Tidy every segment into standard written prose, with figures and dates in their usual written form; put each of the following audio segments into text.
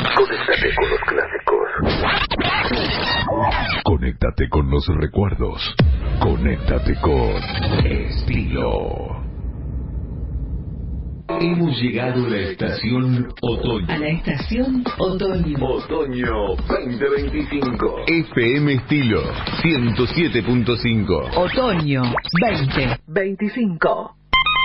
Conéctate con los clásicos. Conéctate con los recuerdos. Conéctate con estilo. Hemos llegado a la estación otoño. A la estación otoño. Otoño 2025. FM Estilo 107.5. Otoño 2025.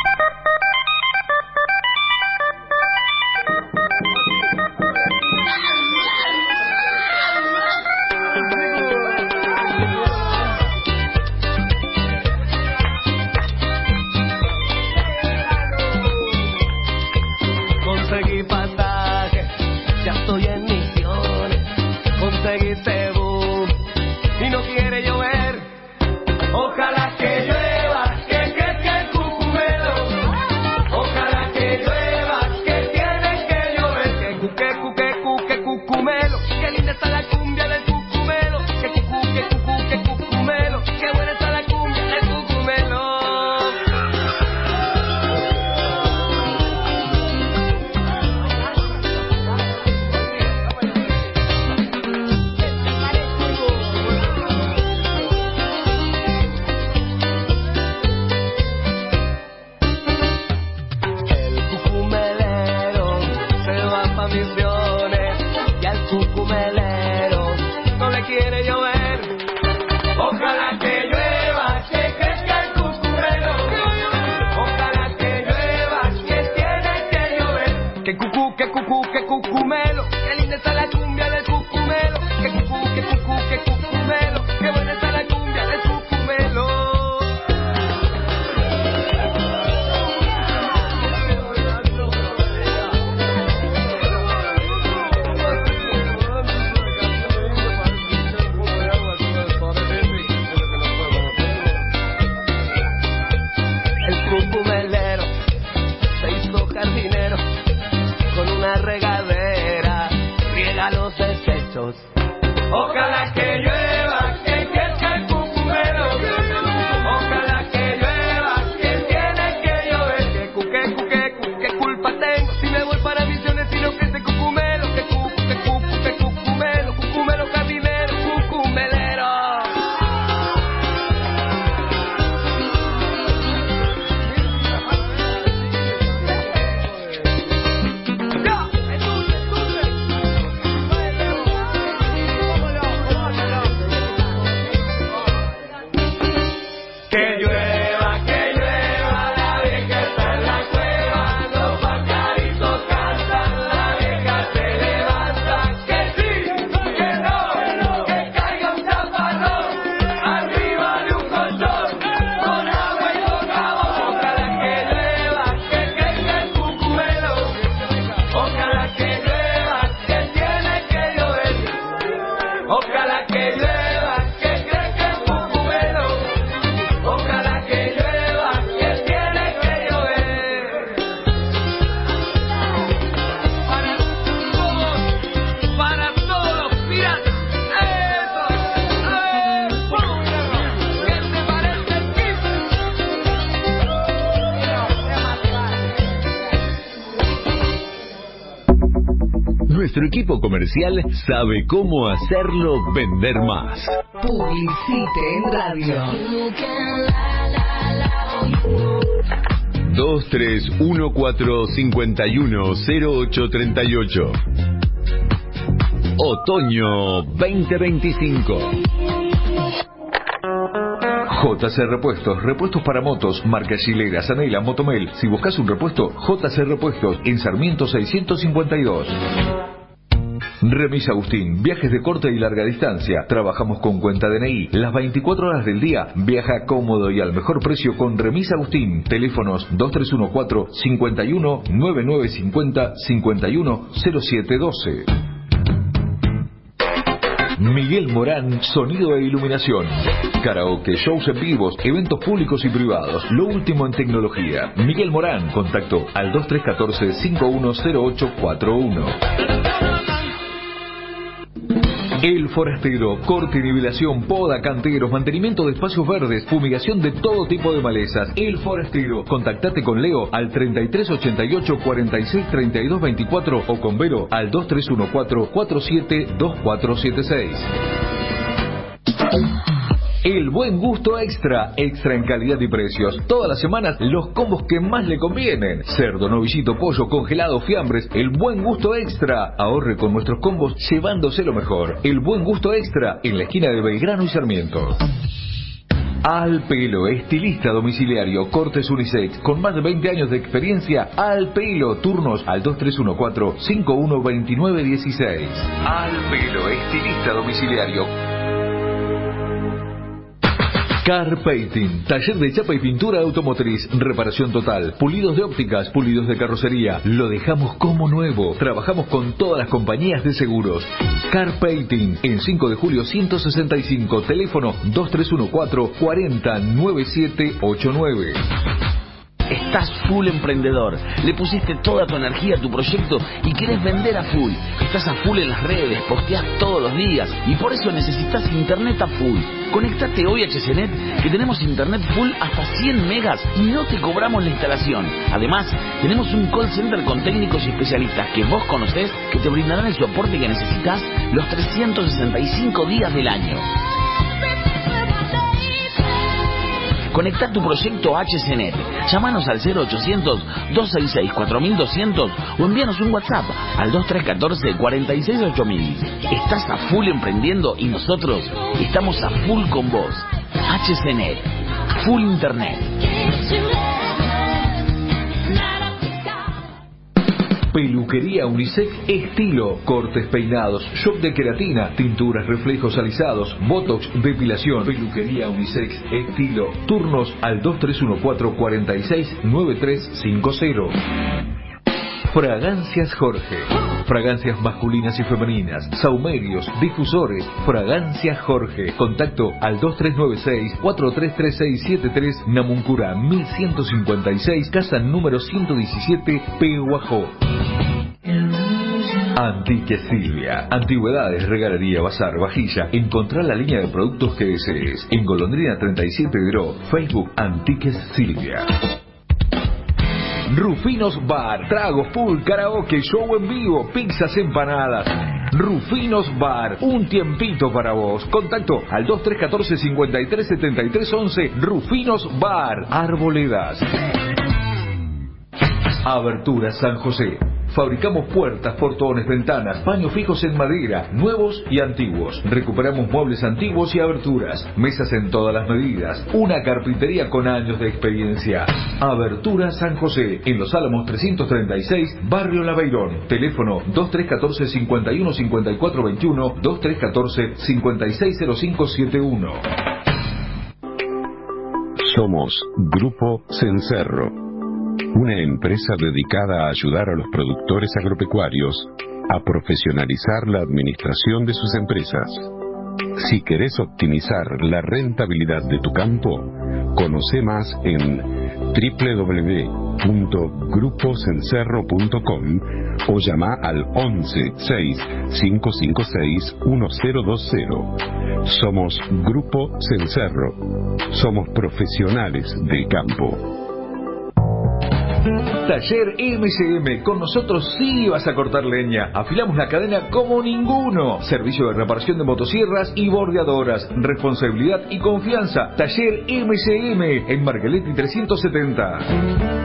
Conseguí pasaje, ya estoy en misiones. Conseguí Cebú y no quiere llover. Ojalá que llueva, que cucumelo. Ojalá que llueva, que tiene que llover. Que cucumelo. Qué linda está la cumbia del cucumelo. Que cucumelo. Qué buena está la cumbia del cucumelo. Misiones y al cucumelero no le quiere llover. Ojalá que llueva, que crezca el cucumelo. Ojalá que llueva, que tiene que llover. Que cucumelo. Qué linda está la cumbia del cucumelo. Que cucumelo. Qué buena está la cumbia del cucumelo. Cucumelero se hizo jardinero con una regadera, riega los desechos. Ojalá que llueva, que crezca el cucumelo. Ojalá que llueva, que tiene que llover. Que culpa tengo si me voy para misiones y no crece cucumelo. Que cucumelo jardinero, cucumelero. Que llueva, la vieja está en la cueva, los pajaritos cantan, la vieja se levanta. Que sí, que no, que caiga un chaparrón, arriba de un colchón, con agua y con jabón. Ojalá que llueva, que crezca el cucumelo. Ojalá que llueva, que tiene que llover. Ojalá que llueva, que crezca el cucumelo. Ojalá que llueva, que tiene que llover. Para todos los piratas. Eso. ¿Qué te parece el tipo? Nuestro equipo comercial sabe cómo hacerlo vender más. Publicite en radio. 2314510838. Otoño 2025. JC Repuestos, repuestos para motos, marca Gilera, Sanela, Motomel. Si buscas un repuesto, JC Repuestos, en Sarmiento 652. Remis Agustín, viajes de corta y larga distancia. Trabajamos con cuenta DNI. Las 24 horas del día. Viaja cómodo y al mejor precio con Remis Agustín. Teléfonos 2314 51 9950 51 0712. Miguel Morán, sonido e iluminación. Karaoke, shows en vivos, eventos públicos y privados. Lo último en tecnología. Miguel Morán, contacto al 2314 510841. El Forastero, corte y nivelación, poda, canteros, mantenimiento de espacios verdes, fumigación de todo tipo de malezas. El Forastero. Contactate con Leo al 3388 46 32 24 o con Vero al 2314 47 2476. El Buen Gusto Extra, extra en calidad y precios. Todas las semanas los combos que más le convienen. Cerdo, novillito, pollo, congelado, fiambres. El Buen Gusto Extra. Ahorre con nuestros combos llevándose lo mejor. El Buen Gusto Extra en la esquina de Belgrano y Sarmiento. Al Pelo, estilista domiciliario, cortes unisex, con más de 20 años de experiencia. Al Pelo, turnos al 2314-512916. Al Pelo, estilista domiciliario. Car Painting, taller de chapa y pintura automotriz, reparación total, pulidos de ópticas, pulidos de carrocería, lo dejamos como nuevo. Trabajamos con todas las compañías de seguros. Car Painting, en 5 de julio 165, teléfono 2314 40 9789. Estás full emprendedor, le pusiste toda tu energía a tu proyecto y querés vender a full. Estás a full en las redes, posteás todos los días y por eso necesitas internet a full. Conectate hoy a HCNet, que tenemos internet full hasta 100 megas y no te cobramos la instalación. Además, tenemos un call center con técnicos y especialistas que vos conocés, que te brindarán el soporte que necesitas los 365 días del año. Conecta tu proyecto a HCNet. Llámanos al 0800-266-4200 o envíanos un WhatsApp al 2314-468000. Estás a full emprendiendo y nosotros estamos a full con vos. HCNet. Full Internet. Peluquería Unisex Estilo, cortes, peinados, shop de queratina, tinturas, reflejos alisados, botox, depilación. Peluquería Unisex Estilo, turnos al 2314 46 9350. Fragancias Jorge. Fragancias masculinas y femeninas, saumerios, difusores. Fragancias Jorge. Contacto al 2396-433673, Namuncurá 1156, casa número 117, Pehuajó. Antique Silvia. Antigüedades, regalería, bazar, vajilla. Encontrá la línea de productos que desees. En Golondrina 37 Gro. Facebook Antiques Silvia. Rufinos Bar, tragos, pool, karaoke, show en vivo, pizzas, empanadas. Rufinos Bar, un tiempito para vos. Contacto al 2314-537311. Rufinos Bar, Arboledas. Aberturas San José. Fabricamos puertas, portones, ventanas, paños fijos en madera, nuevos y antiguos. Recuperamos muebles antiguos y aberturas, mesas en todas las medidas. Una carpintería con años de experiencia. Aberturas San José, en Los Álamos 336, Barrio Laveirón. Teléfono 2314-515421, 2314-560571. Somos Grupo Cencerro, una empresa dedicada a ayudar a los productores agropecuarios a profesionalizar la administración de sus empresas. Si querés optimizar la rentabilidad de tu campo, conoce más en www.grupocencerro.com o llama al 11 6 556 1020. Somos Grupo Cencerro. Somos profesionales del campo. Taller MCM, con nosotros sí vas a cortar leña. Afilamos la cadena como ninguno. Servicio de reparación de motosierras y bordeadoras. Responsabilidad y confianza. Taller MCM en Margaletti 370.